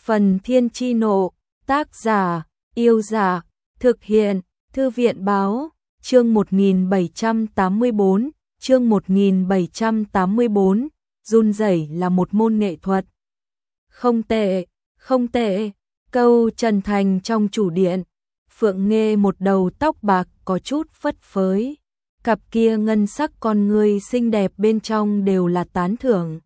Phần Thiên Chi Nộ, tác giả, Yêu Giả, thực hiện, Thư viện Báo, chương 1784, chương 1784, run rẩy là một môn nghệ thuật. Không tệ, không tệ, câu Trần Thành trong chủ điện, Phượng Nghê một đầu tóc bạc có chút phất phới, cặp kia ngân sắc con ngươi xinh đẹp bên trong đều là tán thưởng.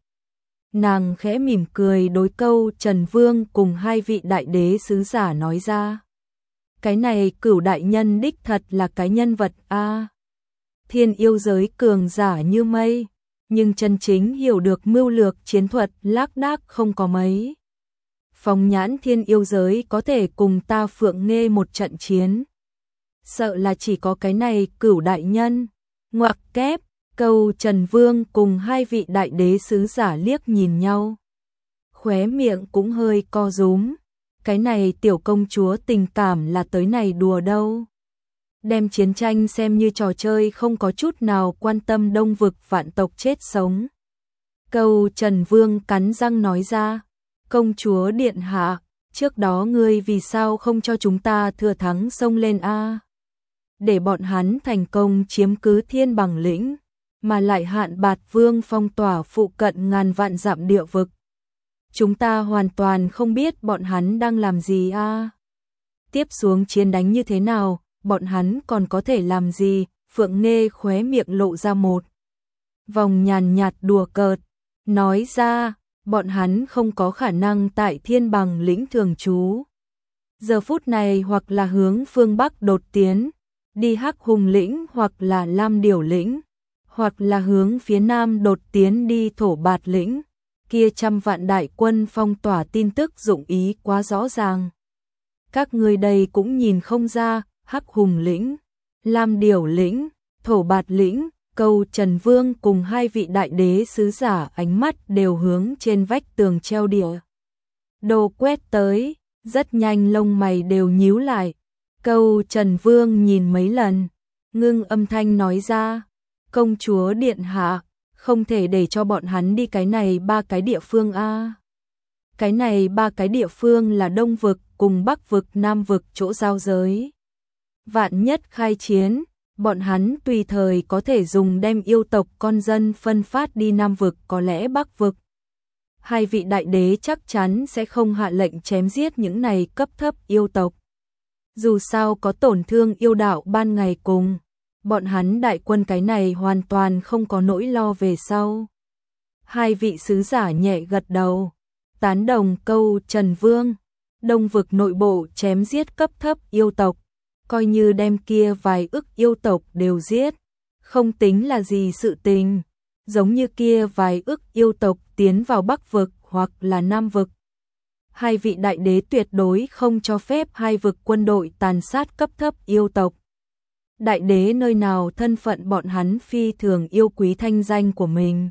Nàng khẽ mỉm cười đối câu Trần Vương cùng hai vị đại đế sứ giả nói ra. Cái này Cửu đại nhân đích thật là cái nhân vật a. Thiên yêu giới cường giả như mây, nhưng chân chính hiểu được mưu lược chiến thuật lác đác không có mấy. Phóng nhãn thiên yêu giới có thể cùng ta Phượng Nghê một trận chiến. Sợ là chỉ có cái này Cửu đại nhân. Ngoặc kép, câu Trần Vương cùng hai vị đại đế sứ giả liếc nhìn nhau. Khóe miệng cũng hơi co rúm. Cái này tiểu công chúa tình cảm là tới này đùa đâu. Đem chiến tranh xem như trò chơi, không có chút nào quan tâm Đông vực vạn tộc chết sống. Câu Trần Vương cắn răng nói ra. Công chúa điện hạ, trước đó ngươi vì sao không cho chúng ta thừa thắng xông lên a? Để bọn hắn thành công chiếm cứ Thiên Bằng lĩnh, mà lại hạn Bạt Vương phong tỏa phụ cận ngàn vạn dặm địa vực. Chúng ta hoàn toàn không biết bọn hắn đang làm gì a. Tiếp xuống chiến đánh như thế nào, bọn hắn còn có thể làm gì? Phượng Nghê khóe miệng lộ ra một vòng nhàn nhạt đùa cợt, nói ra, bọn hắn không có khả năng tại Thiên Bằng lĩnh thường trú. Giờ phút này hoặc là hướng phương Bắc đột tiến, đi Hắc Hùng lĩnh hoặc là Lam Điểu lĩnh, hoặc là hướng phía Nam đột tiến đi Thổ Bạt lĩnh. Kia trăm vạn đại quân phong tỏa tin tức dụng ý quá rõ ràng. Các người đây cũng nhìn không ra, Hắc Hùng lĩnh, Lam Điểu lĩnh, Thổ Bạt lĩnh. Câu Trần Vương cùng hai vị đại đế sứ giả ánh mắt đều hướng trên vách tường treo địa đồ quét tới, rất nhanh lông mày đều nhíu lại. Câu Trần Vương nhìn mấy lần, ngưng âm thanh nói ra, công chúa điện hạ, không thể để cho bọn hắn đi cái này ba cái địa phương a. Cái này ba cái địa phương là Đông vực cùng Bắc vực Nam vực chỗ giao giới. Vạn nhất khai chiến, bọn hắn tùy thời có thể dùng đem yêu tộc con dân phân phát đi Nam vực, có lẽ Bắc vực. Hai vị đại đế chắc chắn sẽ không hạ lệnh chém giết những này cấp thấp yêu tộc. Dù sao có tổn thương yêu đạo ban ngày cùng, bọn hắn đại quân cái này hoàn toàn không có nỗi lo về sau. Hai vị sứ giả nhẹ gật đầu, tán đồng câu Trần Vương. Đông vực nội bộ chém giết cấp thấp yêu tộc, coi như đem kia vài ức yêu tộc đều giết, không tính là gì sự tình. Giống như kia vài ức yêu tộc tiến vào Bắc vực hoặc là Nam vực, hai vị đại đế tuyệt đối không cho phép hai vực quân đội tàn sát cấp thấp yêu tộc. Đại đế nơi nào thân phận bọn hắn phi thường yêu quý thanh danh của mình,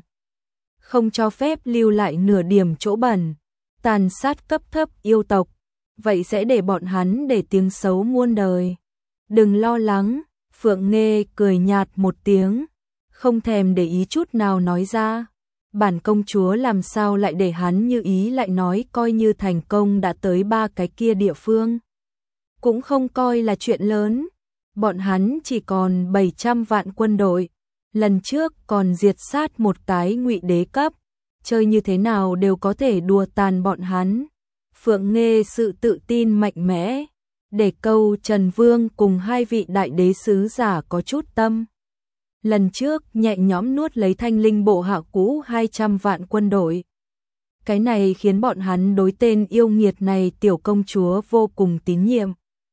không cho phép lưu lại nửa điểm chỗ bẩn, tàn sát cấp thấp yêu tộc, vậy sẽ để bọn hắn để tiếng xấu muôn đời. Đừng lo lắng, Phượng Nghê cười nhạt một tiếng, không thèm để ý chút nào nói ra. Bản công chúa làm sao lại để hắn như ý, lại nói coi như thành công đã tới ba cái kia địa phương, cũng không coi là chuyện lớn. Bọn hắn chỉ còn 700 vạn quân đội, lần trước còn diệt sát một cái ngụy đế cấp, chơi như thế nào đều có thể đùa tàn bọn hắn. Phượng Nghê sự tự tin mạnh mẽ, để câu Trần Vương cùng hai vị đại đế sứ giả có chút tâm. Lần trước nhẹ nhõm nuốt lấy Thanh Linh bộ hạ cũ 200 vạn quân đội. Cái này khiến bọn hắn đối tên yêu nghiệt này tiểu công chúa vô cùng tín nhiệm.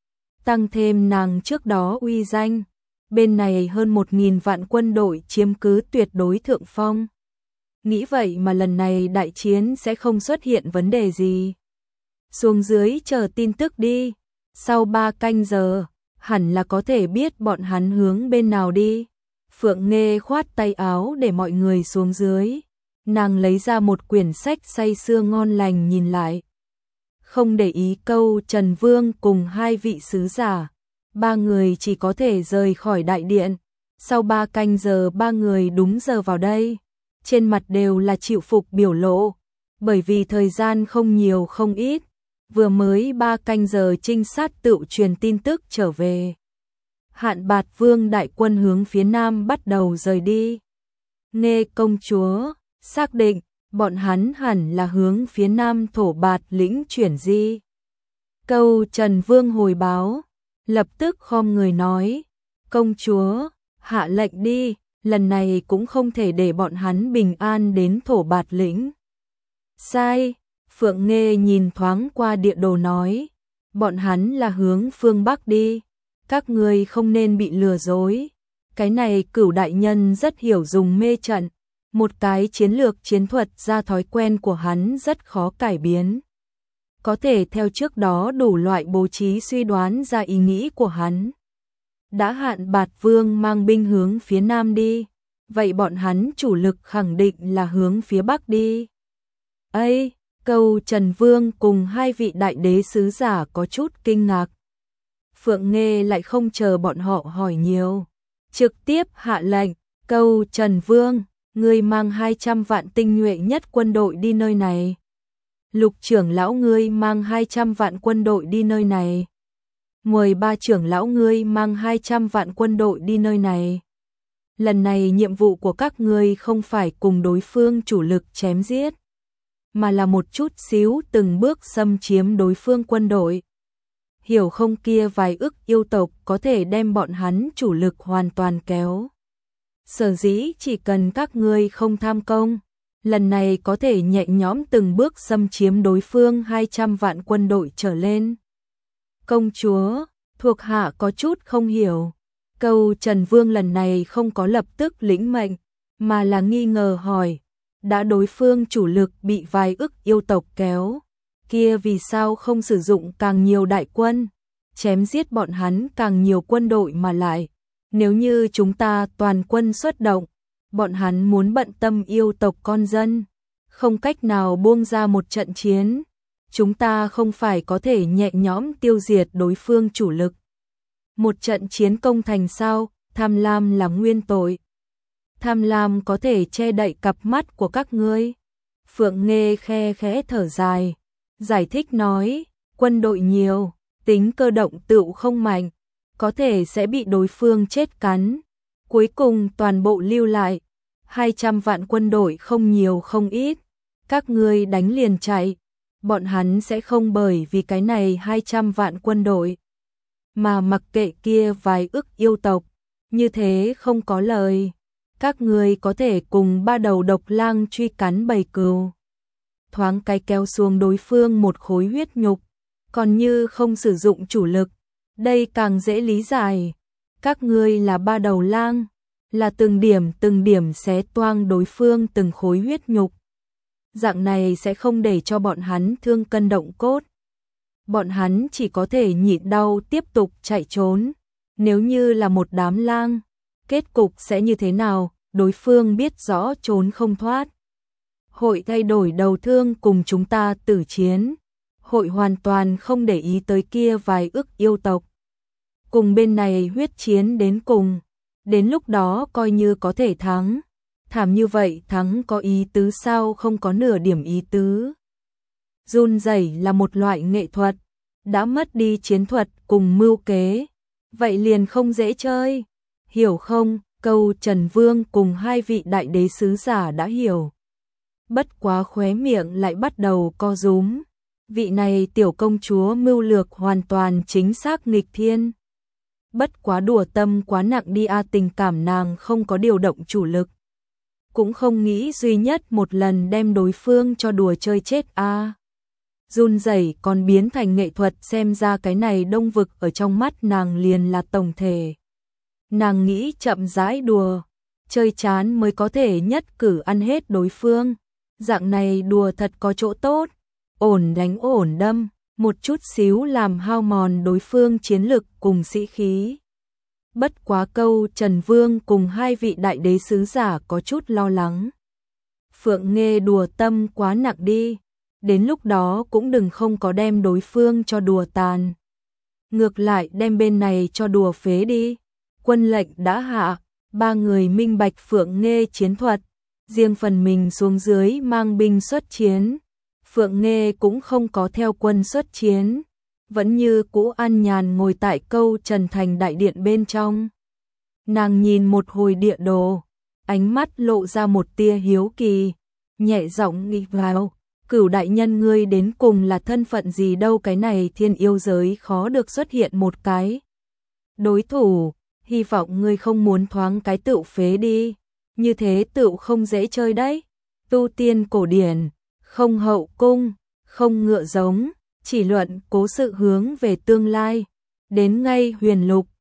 Tăng thêm nàng trước đó uy danh, bên này hơn 1000 vạn quân đội chiếm cứ tuyệt đối thượng phong. Nghĩ vậy mà lần này đại chiến sẽ không xuất hiện vấn đề gì. Xuống dưới chờ tin tức đi, sau 3 canh giờ, hẳn là có thể biết bọn hắn hướng bên nào đi. Phượng Nghê khoát tay áo để mọi người xuống dưới. Nàng lấy ra một quyển sách say sưa ngon lành nhìn lại. Không để ý câu Trần Vương cùng hai vị sứ giả. Ba người chỉ có thể rời khỏi đại điện. Sau 3 canh giờ ba người đúng giờ vào đây. Trên mặt đều là chịu phục biểu lộ. Bởi vì thời gian không nhiều không ít, vừa mới 3 canh giờ trinh sát tự truyền tin tức trở về. Hạn Bạt Vương đại quân hướng phía nam bắt đầu rời đi. Nghe công chúa, xác định, bọn hắn hẳn là hướng phía nam Thổ Bạt lĩnh chuyển di. Câu Trần Vương hồi báo, lập tức khom người nói, công chúa, hạ lệnh đi, lần này cũng không thể để bọn hắn bình an đến Thổ Bạt lĩnh. Sai, Phượng Nghê nhìn thoáng qua địa đồ nói, bọn hắn là hướng phương Bắc đi, các ngươi không nên bị lừa dối. Cái này Cửu đại nhân rất hiểu dùng mê trận, một cái chiến lược chiến thuật ra thói quen của hắn rất khó cải biến. Có thể theo trước đó đủ loại bố trí suy đoán ra ý nghĩ của hắn. Đã Hạn Bạt Vương mang binh hướng phía nam đi, vậy bọn hắn chủ lực khẳng định là hướng phía bắc đi. Ây, câu Trần Vương cùng 2 vị đại đế sứ giả có chút kinh ngạc. Phượng Nghê lại không chờ bọn họ hỏi nhiều, trực tiếp hạ lệnh, câu Trần Vương, ngươi mang 200 vạn tinh nhuệ nhất quân đội đi nơi này. Lục trưởng lão ngươi mang 200 vạn quân đội đi nơi này. 13 trưởng lão ngươi mang 200 vạn quân đội đi nơi này. Lần này nhiệm vụ của các ngươi không phải cùng đối phương chủ lực chém giết, mà là một chút xíu từng bước xâm chiếm đối phương quân đội. Hiểu không, kia vài ức yêu tộc có thể đem bọn hắn chủ lực hoàn toàn kéo. Sở dĩ chỉ cần các ngươi không tham công, lần này có thể nhẹ nhõm từng bước xâm chiếm đối phương 200 vạn quân đội trở lên. Công chúa, thuộc hạ có chút không hiểu. Câu Trần Vương lần này không có lập tức lĩnh mệnh, mà là nghi ngờ hỏi, đã đối phương chủ lực bị vài ức yêu tộc kéo, kia vì sao không sử dụng càng nhiều đại quân, chém giết bọn hắn càng nhiều quân đội mà lại, nếu như chúng ta toàn quân xuất động, bọn hắn muốn bận tâm yêu tộc con dân, không cách nào buông ra một trận chiến, chúng ta không phải có thể nhẹ nhõm tiêu diệt đối phương chủ lực. Một trận chiến công thành sao, tham lam là nguyên tội. Tham lam có thể che đậy cặp mắt của các ngươi. Phượng Nghê khe khẽ thở dài, giải thích nói, quân đội nhiều, tính cơ động tựu không mạnh, có thể sẽ bị đối phương chết cắn. Cuối cùng toàn bộ lưu lại, 200 vạn quân đội không nhiều không ít, các ngươi đánh liền chạy, bọn hắn sẽ không bởi vì cái này 200 vạn quân đội mà mặc kệ kia vài ức yêu tộc, như thế không có lời. Các ngươi có thể cùng 3 đầu độc lang truy cắn bầy cừu, thoáng cái kéo xuống đối phương một khối huyết nhục, còn như không sử dụng chủ lực, đây càng dễ lý giải. Các ngươi là 3 đầu lang, là từng điểm xé toang đối phương từng khối huyết nhục. Dạng này sẽ không để cho bọn hắn thương cân động cốt. Bọn hắn chỉ có thể nhịn đau tiếp tục chạy trốn. Nếu như là một đám lang, kết cục sẽ như thế nào, đối phương biết rõ trốn không thoát. Hội thay đổi đầu thương cùng chúng ta tử chiến. Hội hoàn toàn không để ý tới kia vài ức yêu tộc. Cùng bên này huyết chiến đến cùng. Đến lúc đó coi như có thể thắng. Thảm như vậy thắng có ý tứ sao, không có nửa điểm ý tứ. Run rẩy là một loại nghệ thuật. Đã mất đi chiến thuật cùng mưu kế, vậy liền không dễ chơi. Hiểu không? Câu Trần Vương cùng 2 vị đại đế sứ giả đã hiểu. Bất quá khóe miệng lại bắt đầu co rúm. Vị này tiểu công chúa mưu lược hoàn toàn chính xác nghịch thiên. Bất quá đùa tâm quá nặng đi a, tình cảm nàng không có điều động chủ lực. Cũng không nghĩ duy nhất một lần đem đối phương cho đùa chơi chết a. Run rẩy còn biến thành nghệ thuật, xem ra cái này Đông Vực ở trong mắt nàng liền là tổng thể. Nàng nghĩ chậm rãi đùa, chơi chán mới có thể nhất cử ăn hết đối phương. Dạng này đùa thật có chỗ tốt, ổn đánh ổn đâm, một chút xíu làm hao mòn đối phương chiến lực cùng sĩ khí. Bất quá câu Trần Vương cùng 2 vị đại đế sứ giả có chút lo lắng. Phượng Nghê đùa tâm quá nặng đi. Đến lúc đó cũng đừng không có đem đối phương cho đùa tàn. Ngược lại đem bên này cho đùa phế đi. Quân lệnh đã hạ, 3 người minh bạch Phượng Nghê chiến thuật, riêng phần mình xuống dưới mang binh xuất chiến. Phượng Nghê cũng không có theo quân xuất chiến, vẫn như cũ an nhàn ngồi tại câu Trần Thành đại điện bên trong. Nàng nhìn một hồi địa đồ, ánh mắt lộ ra một tia hiếu kỳ, nhẹ giọng nghĩ vào, Cửu đại nhân ngươi đến cùng là thân phận gì đâu, cái này thiên yêu giới khó được xuất hiện một cái đối thủ, hy vọng ngươi không muốn thoáng cái tựu phế đi, như thế tựu không dễ chơi đấy. Tu tiên cổ điển, không hậu cung, không ngựa giống, chỉ luận cố sự hướng về tương lai, đến ngay huyền lục,